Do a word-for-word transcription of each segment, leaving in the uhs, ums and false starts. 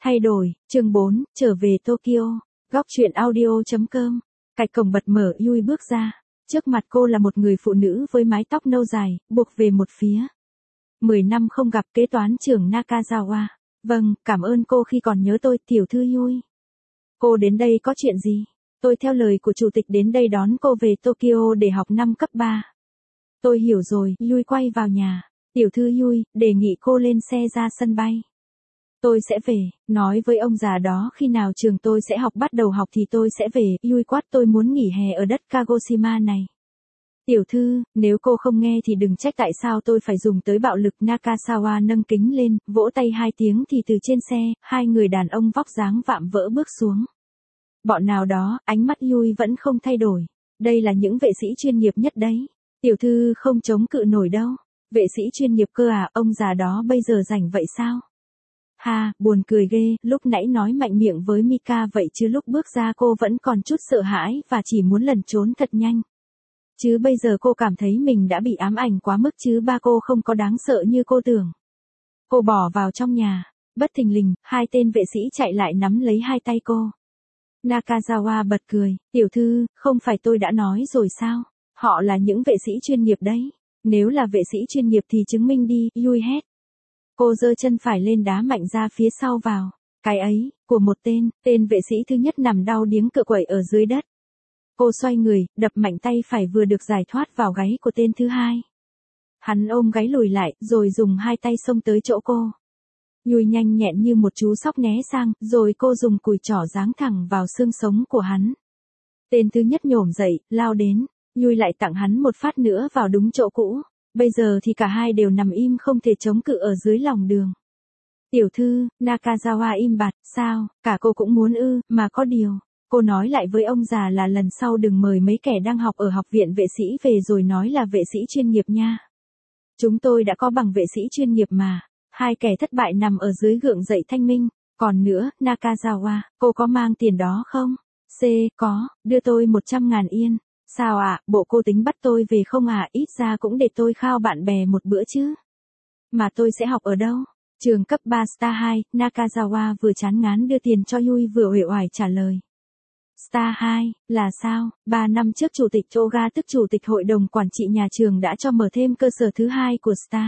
Thay đổi, chương bốn, trở về Tokyo. Góc truyện audio chấm com. Cạch cổng bật mở, Yui bước ra. Trước mặt cô là một người phụ nữ với mái tóc nâu dài, buộc về một phía. Mười năm không gặp, kế toán trưởng Nakazawa. Vâng, cảm ơn cô khi còn nhớ tôi, tiểu thư Yui. Cô đến đây có chuyện gì? Tôi theo lời của chủ tịch đến đây đón cô về Tokyo để học năm cấp ba. Tôi hiểu rồi, Yui quay vào nhà. Tiểu thư Yui, đề nghị cô lên xe ra sân bay. Tôi sẽ về, nói với ông già đó khi nào trường tôi sẽ học bắt đầu học thì tôi sẽ về, Yui quát tôi muốn nghỉ hè ở đất Kagoshima này. Tiểu thư, nếu cô không nghe thì đừng trách tại sao tôi phải dùng tới bạo lực. Nakazawa nâng kính lên, vỗ tay hai tiếng thì từ trên xe, hai người đàn ông vóc dáng vạm vỡ bước xuống. Bọn nào đó, ánh mắt Yui vẫn không thay đổi. Đây là những vệ sĩ chuyên nghiệp nhất đấy. Tiểu thư không chống cự nổi đâu. Vệ sĩ chuyên nghiệp cơ à, ông già đó bây giờ rảnh vậy sao? Ha, buồn cười ghê, lúc nãy nói mạnh miệng với Mika vậy chứ lúc bước ra cô vẫn còn chút sợ hãi và chỉ muốn lẩn trốn thật nhanh. Chứ bây giờ cô cảm thấy mình đã bị ám ảnh quá mức chứ ba cô không có đáng sợ như cô tưởng. Cô bỏ vào trong nhà, bất thình lình, hai tên vệ sĩ chạy lại nắm lấy hai tay cô. Nakazawa bật cười, tiểu thư, không phải tôi đã nói rồi sao? Họ là những vệ sĩ chuyên nghiệp đấy. Nếu là vệ sĩ chuyên nghiệp thì chứng minh đi, Yui hét. Cô giơ chân phải lên đá mạnh ra phía sau vào. Cái ấy, của một tên, tên vệ sĩ thứ nhất nằm đau điếng cựa quậy ở dưới đất. Cô xoay người, đập mạnh tay phải vừa được giải thoát vào gáy của tên thứ hai. Hắn ôm gáy lùi lại, rồi dùng hai tay xông tới chỗ cô. Yui nhanh nhẹn như một chú sóc né sang, rồi cô dùng cùi trỏ giáng thẳng vào xương sống của hắn. Tên thứ nhất nhổm dậy, lao đến. Yui lại tặng hắn một phát nữa vào đúng chỗ cũ. Bây giờ thì cả hai đều nằm im không thể chống cự ở dưới lòng đường. Tiểu thư, Nakazawa im bặt, sao, cả cô cũng muốn ư, mà có điều. Cô nói lại với ông già là lần sau đừng mời mấy kẻ đang học ở học viện vệ sĩ về rồi nói là vệ sĩ chuyên nghiệp nha. Chúng tôi đã có bằng vệ sĩ chuyên nghiệp mà. Hai kẻ thất bại nằm ở dưới gượng dậy thanh minh. Còn nữa, Nakazawa, cô có mang tiền đó không? C, có, đưa tôi một trăm ngàn yên. Sao ạ, à, bộ cô tính bắt tôi về không à, ít ra cũng để tôi khao bạn bè một bữa chứ. Mà tôi sẽ học ở đâu? Trường cấp ba Star hai, Nakazawa vừa chán ngán đưa tiền cho Yui vừa uể oải trả lời. Star hai, là sao? Ba năm trước chủ tịch Toga tức chủ tịch hội đồng quản trị nhà trường đã cho mở thêm cơ sở thứ hai của Star.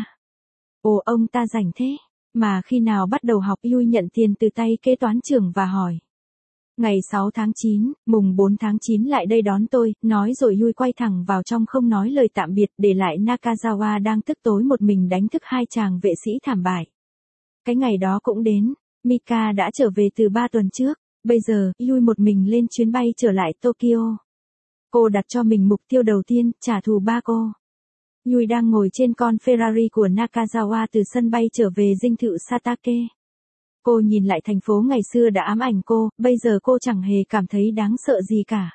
Ồ, ông ta rảnh thế. Mà khi nào bắt đầu học? Yui nhận tiền từ tay kế toán trưởng và hỏi. Ngày sáu tháng chín, mùng bốn tháng chín lại đây đón tôi, nói rồi Yui quay thẳng vào trong không nói lời tạm biệt, để lại Nakazawa đang tức tối một mình đánh thức hai chàng vệ sĩ thảm bại. Cái ngày đó cũng đến, Mika đã trở về từ ba tuần trước, bây giờ, Yui một mình lên chuyến bay trở lại Tokyo. Cô đặt cho mình mục tiêu đầu tiên, trả thù ba cô. Yui đang ngồi trên con Ferrari của Nakazawa từ sân bay trở về dinh thự Satake. Cô nhìn lại thành phố ngày xưa đã ám ảnh cô, bây giờ cô chẳng hề cảm thấy đáng sợ gì cả.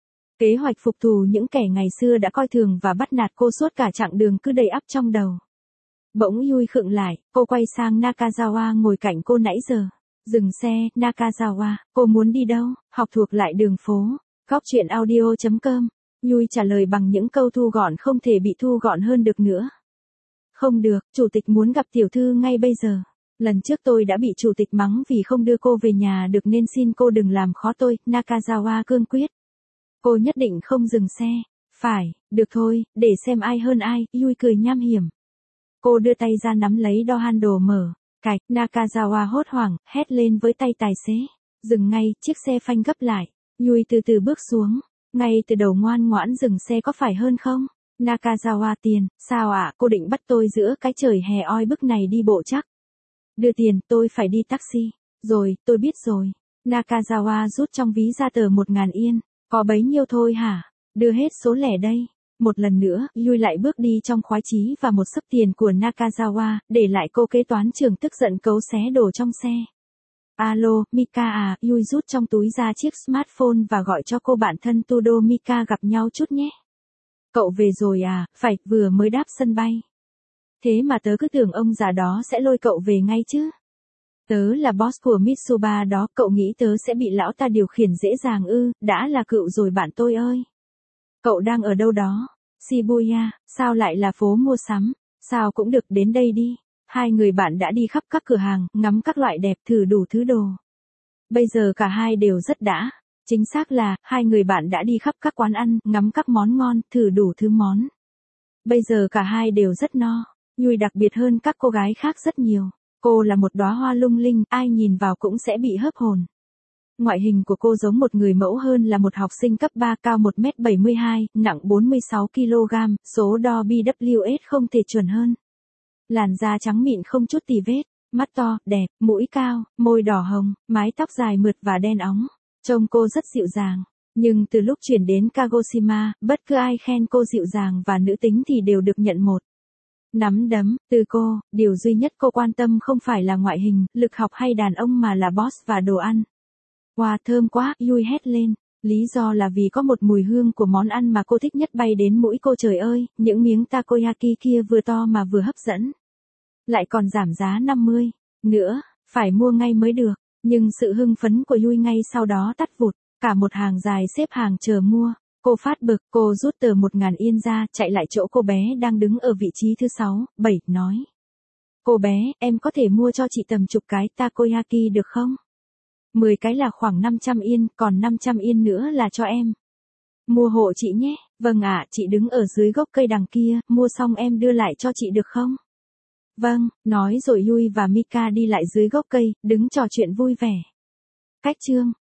Kế hoạch phục thù những kẻ ngày xưa đã coi thường và bắt nạt cô suốt cả chặng đường cứ đầy ắp trong đầu. Bỗng Yui khựng lại, cô quay sang Nakazawa ngồi cạnh cô nãy giờ. Dừng xe, Nakazawa, cô muốn đi đâu? Học thuộc lại đường phố. Góc truyện audio chấm com. Yui trả lời bằng những câu thu gọn không thể bị thu gọn hơn được nữa. Không được, chủ tịch muốn gặp tiểu thư ngay bây giờ. Lần trước tôi đã bị chủ tịch mắng vì không đưa cô về nhà được nên xin cô đừng làm khó tôi, Nakazawa cương quyết. Cô nhất định không dừng xe. Phải, được thôi, để xem ai hơn ai, Yui cười nham hiểm. Cô đưa tay ra nắm lấy đo handle mở. Cạch, Nakazawa hốt hoảng, hét lên với tay tài xế. Dừng ngay, chiếc xe phanh gấp lại. Yui từ từ bước xuống. Ngay từ đầu ngoan ngoãn dừng xe có phải hơn không? Nakazawa tiền, sao ạ, à, cô định bắt tôi giữa cái trời hè oi bức này đi bộ chắc? Đưa tiền, tôi phải đi taxi. Rồi, tôi biết rồi. Nakazawa rút trong ví ra tờ một ngàn yên. Có bấy nhiêu thôi hả? Đưa hết số lẻ đây. Một lần nữa, Yui lại bước đi trong khoái chí và một sấp tiền của Nakazawa, để lại cô kế toán trưởng tức giận cấu xé đồ trong xe. Alo, Mika à, Yui rút trong túi ra chiếc smartphone và gọi cho cô bạn thân Tudo. Mika gặp nhau chút nhé. Cậu về rồi à, phải, vừa mới đáp sân bay. Thế mà tớ cứ tưởng ông già đó sẽ lôi cậu về ngay chứ. Tớ là boss của Mitsuba đó, cậu nghĩ tớ sẽ bị lão ta điều khiển dễ dàng ư, đã là cựu rồi bạn tôi ơi. Cậu đang ở đâu đó? Shibuya, sao lại là phố mua sắm? Sao cũng được, đến đây đi. Hai người bạn đã đi khắp các cửa hàng, ngắm các loại đẹp, thử đủ thứ đồ. Bây giờ cả hai đều rất đã. Chính xác là, hai người bạn đã đi khắp các quán ăn, ngắm các món ngon, thử đủ thứ món. Bây giờ cả hai đều rất no. Yui đặc biệt hơn các cô gái khác rất nhiều. Cô là một đóa hoa lung linh, ai nhìn vào cũng sẽ bị hớp hồn. Ngoại hình của cô giống một người mẫu hơn là một học sinh cấp ba, cao một mét bảy mươi hai, nặng bốn mươi sáu ki lô gam, số đo B W S không thể chuẩn hơn. Làn da trắng mịn không chút tì vết, mắt to, đẹp, mũi cao, môi đỏ hồng, mái tóc dài mượt và đen óng. Trông cô rất dịu dàng. Nhưng từ lúc chuyển đến Kagoshima, bất cứ ai khen cô dịu dàng và nữ tính thì đều được nhận một nắm đấm từ cô. Điều duy nhất cô quan tâm không phải là ngoại hình, lực học hay đàn ông mà là boss và đồ ăn. Wow, thơm quá, Yui hét lên. Lý do là vì có một mùi hương của món ăn mà cô thích nhất bay đến mũi cô. Trời ơi, những miếng takoyaki kia vừa to mà vừa hấp dẫn. Lại còn giảm giá năm mươi nữa, phải mua ngay mới được. Nhưng sự hưng phấn của Yui ngay sau đó tắt vụt. Cả một hàng dài xếp hàng chờ mua. Cô phát bực, cô rút tờ một ngàn yên ra, chạy lại chỗ cô bé đang đứng ở vị trí thứ sáu, bảy, nói. Cô bé, em có thể mua cho chị tầm chục cái takoyaki được không? mười cái là khoảng năm trăm yên, còn năm trăm yên nữa là cho em. Mua hộ chị nhé. Vâng ạ, chị đứng ở dưới gốc cây đằng kia, mua xong em đưa lại cho chị được không? Vâng, nói rồi Yui và Mika đi lại dưới gốc cây, đứng trò chuyện vui vẻ. Cách chương